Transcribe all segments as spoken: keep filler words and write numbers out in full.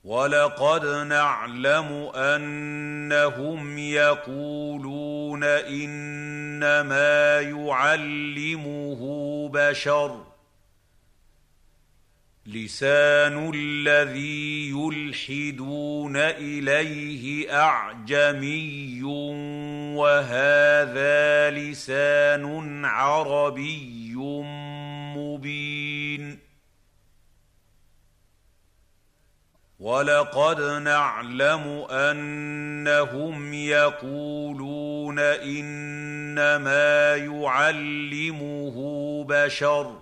وَلَقَدْ نَعْلَمُ أَنَّهُمْ يَقُولُونَ إِنَّمَا يُعَلِّمُهُ بَشَرٌ ۗ لِسَانُ الَّذِي يُلْحِدُونَ إِلَيْهِ أَعْجَمِيٌّ وَهَٰذَا لِسَانٌ عَرَبِيٌّ مُّبِينٌ. وَلَقَدْ نَعْلَمُ أَنَّهُمْ يَقُولُونَ إِنَّمَا يُعَلِّمُهُ بَشَرٌ ۗ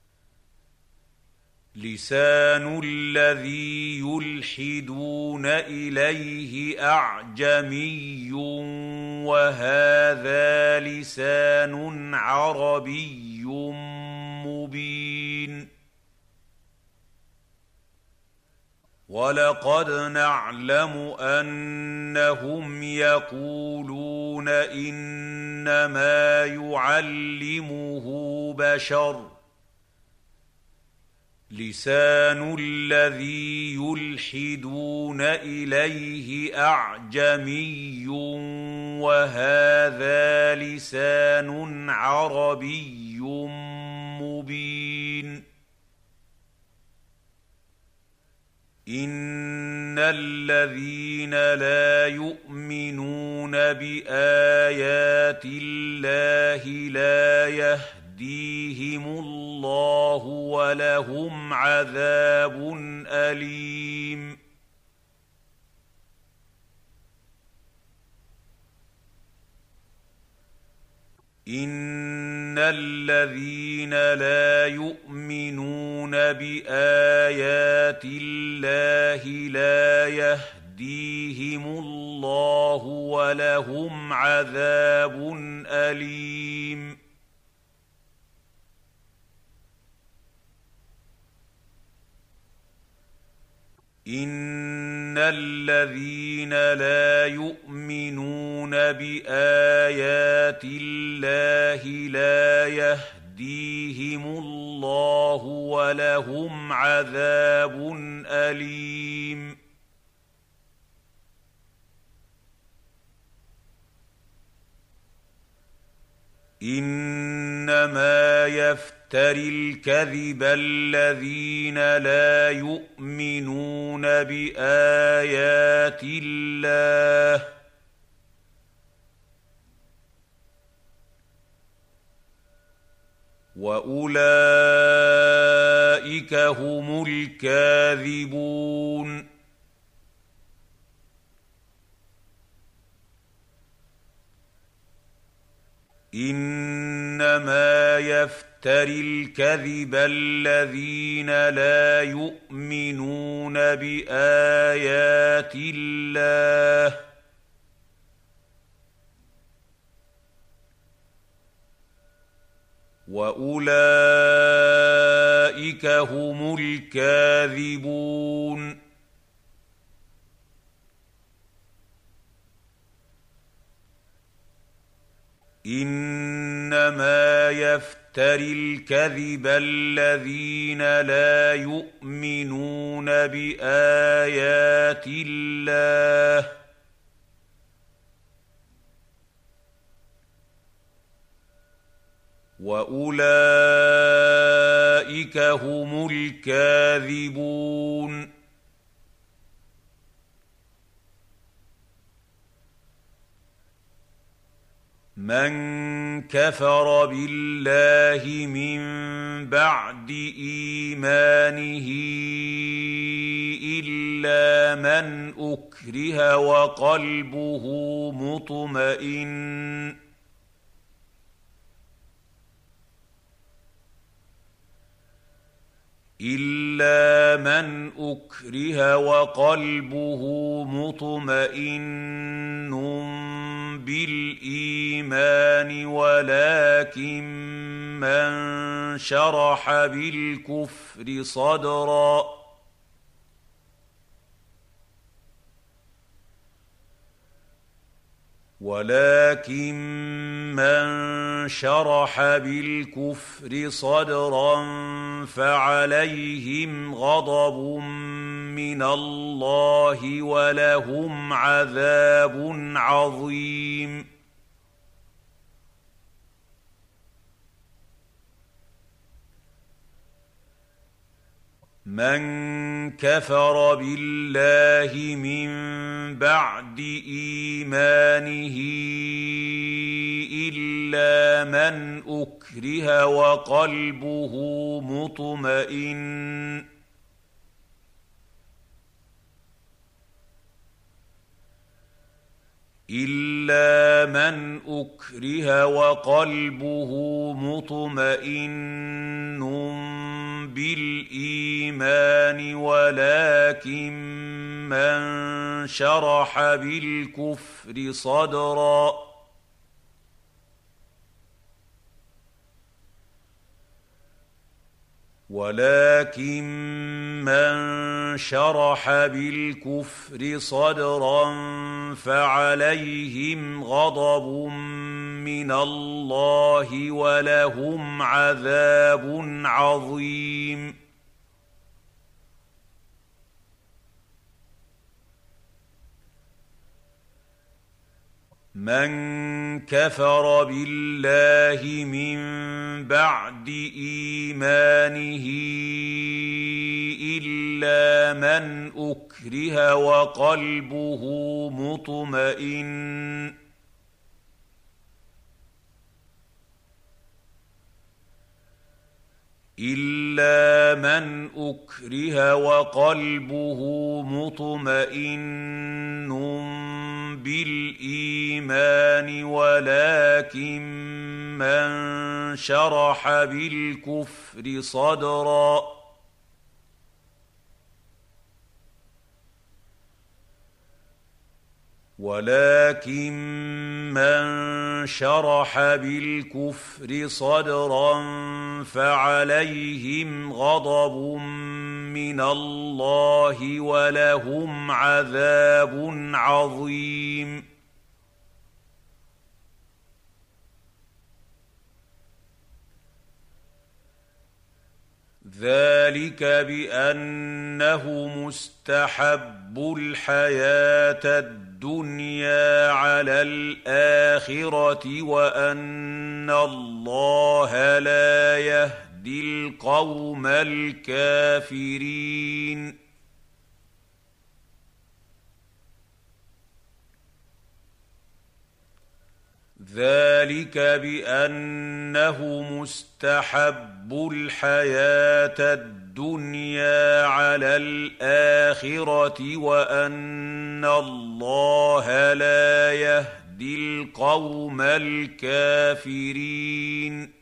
لِسَانُ الَّذِي يُلْحِدُونَ إِلَيْهِ أَعْجَمِيٌّ وَهَٰذَا لِسَانٌ عَرَبِيٌّ مُّبِينٌ. وَلَقَدْ نَعْلَمُ أَنَّهُمْ يَقُولُونَ إِنَّمَا يُعَلِّمُهُ بَشَرٌ ۗ لِسَانُ الَّذِي يُلْحِدُونَ إِلَيْهِ أَعْجَمِيٌّ وَهَٰذَا لِسَانٌ عَرَبِيٌّ مُّبِينٌ. إِنَّ الَّذِينَ لَا يُؤْمِنُونَ بِآيَاتِ اللَّهِ لَا يَهْدِيهِمُ اللَّهُ وَلَهُمْ عَذَابٌ أَلِيمٌ. إِنَّ الَّذِينَ لَا يُؤْمِنُونَ بِآيَاتِ اللَّهِ لَا يَهْدِيهِمُ اللَّهُ وَلَهُمْ عَذَابٌ أَلِيمٌ. إِنَّ الَّذِينَ لَا يُؤْمِنُونَ بِآيَاتِ اللَّهِ لَا يَهْدِيهِمُ اللَّهُ وَلَهُمْ عَذَابٌ أَلِيمٌ. إِنَّمَا يَفْتَرِي الْكَذِبَ الَّذِينَ لَا يُؤْمِنُونَ بِآيَاتِ اللَّهِ ۖ وَأُولَٰئِكَ هُمُ الْكَاذِبُونَ. إِنَّمَا يَفْتَرِي الْكَذِبَ الَّذِينَ لَا يُؤْمِنُونَ بِآيَاتِ اللَّهِ ۖ وَأُولَٰئِكَ هُمُ الْكَاذِبُونَ. إِنَّمَا يَفْتَرِي الْكَذِبَ الَّذِينَ لَا يُؤْمِنُونَ بِآيَاتِ اللَّهِ ۖ وَأُولَٰئِكَ هُمُ الْكَاذِبُونَ. مَن كَفَرَ بِاللَّهِ مِن بَعْدِ إِيمَانِهِ إِلَّا مَنْ أُكْرِهَ وَقَلْبُهُ مُطْمَئِنٌّ إِلَّا مَنْ أُكْرِهَ وَقَلْبُهُ مُطْمَئِنٌّ بِالْإِيمَانِ وَلَٰكِن مَّن شَرَحَ بِالْكُفْرِ صَدْرًا ولكن من شرح بالكفر صدرا فعليهم غضب من الله ولهم عذاب عظيم من كفر بالله من بعد إيمانه إلا من أكره وقلبه مطمئن إلا من أكره وقلبه مطمئن بالإيمان ولكن من شرح بالكفر صدرا ولكن من شرح بالكفر صدرا فعليهم غضب من الله ولهم عذاب عظيم من كفر بالله من بعد إيمانه إلا من أكره وقلبه مطمئن إلا من أكره وقلبه مطمئن بالإيمان ولكن من شرح بالكفر صدرا ولكن من شرح بالكفر صدرا فعليهم غضب من الله ولهم عذاب عظيم ذلك بأنه مستحب الحياة الدنيا على الآخرة وأن الله لا يهدي القوم الكافرين ذلك بأنه مستحب الحياة الدنيا على الآخرة وأن الله لا يهدي القوم الكافرين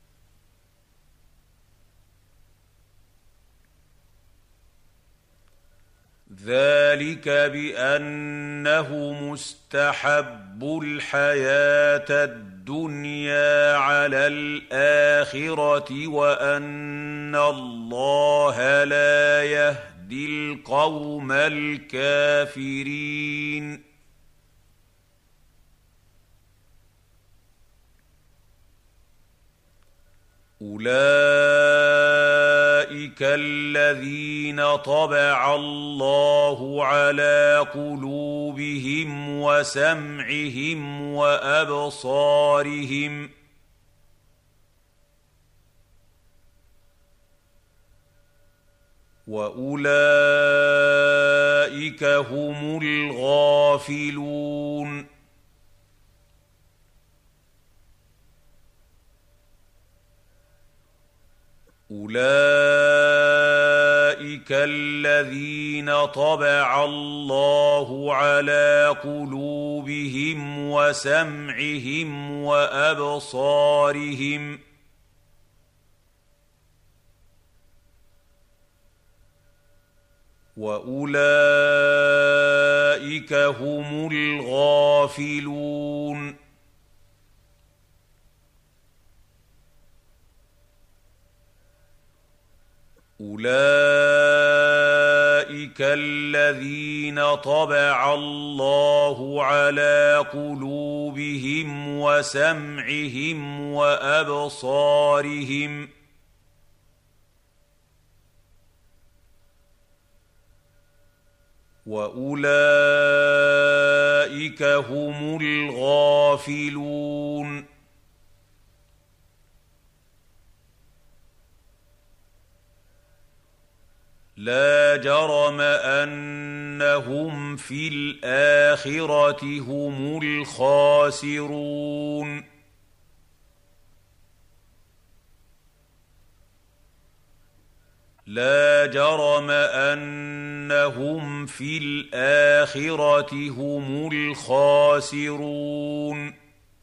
ذلك بأنه مستحب الحياة الدنيا على الآخرة وأن الله لا يهدي القوم الكافرين أولئك الذين طبع الله على قلوبهم وسمعهم وأبصارهم وأولئك هم الغافلون أولئك الذين طبع الله على قلوبهم وسمعهم وأبصارهم وأولئك هم الغافلون أولئك الذين طبع الله على قلوبهم وسمعهم وأبصارهم وأولئك هم الغافلون لا جرم أنهم في الآخرة هم الخاسرون لا جرم أنهم في الآخرة هم الخاسرون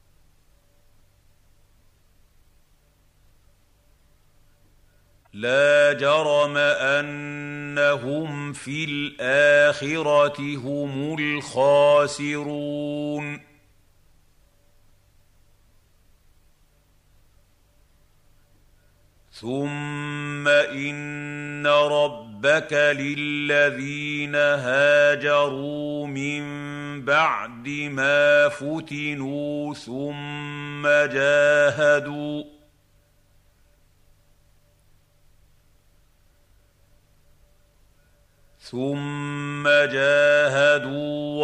لا جرم أنهم في الآخرة هم الخاسرون ثم إن ربك للذين هاجروا من بعد ما فتنوا ثم جاهدوا ثم جاهدوا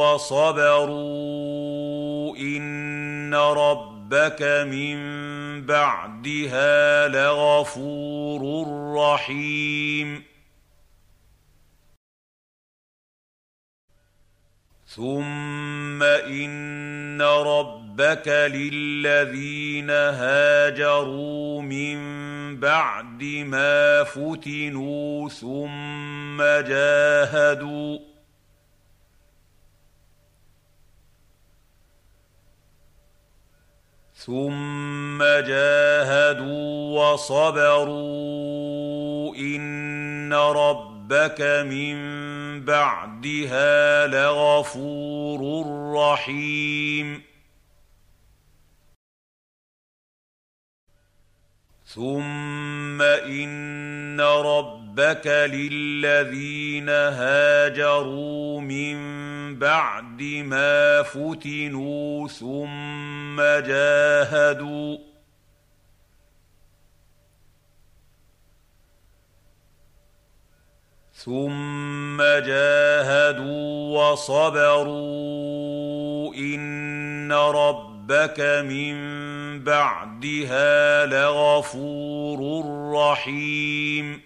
وصبروا إن ربك من بعدها لغفور رحيم ثم إن ربك للذين هاجروا من بعد ما فتنوا ثم جاهدوا ثم جاهدوا وصبروا إن ربك من بعدها لغفور رحيم ثم إن ربك للذين هاجروا من بعد ما فتنوا ثم جاهدوا ثم جاهدوا وصبروا إن ربك من بعدها لغفور رحيم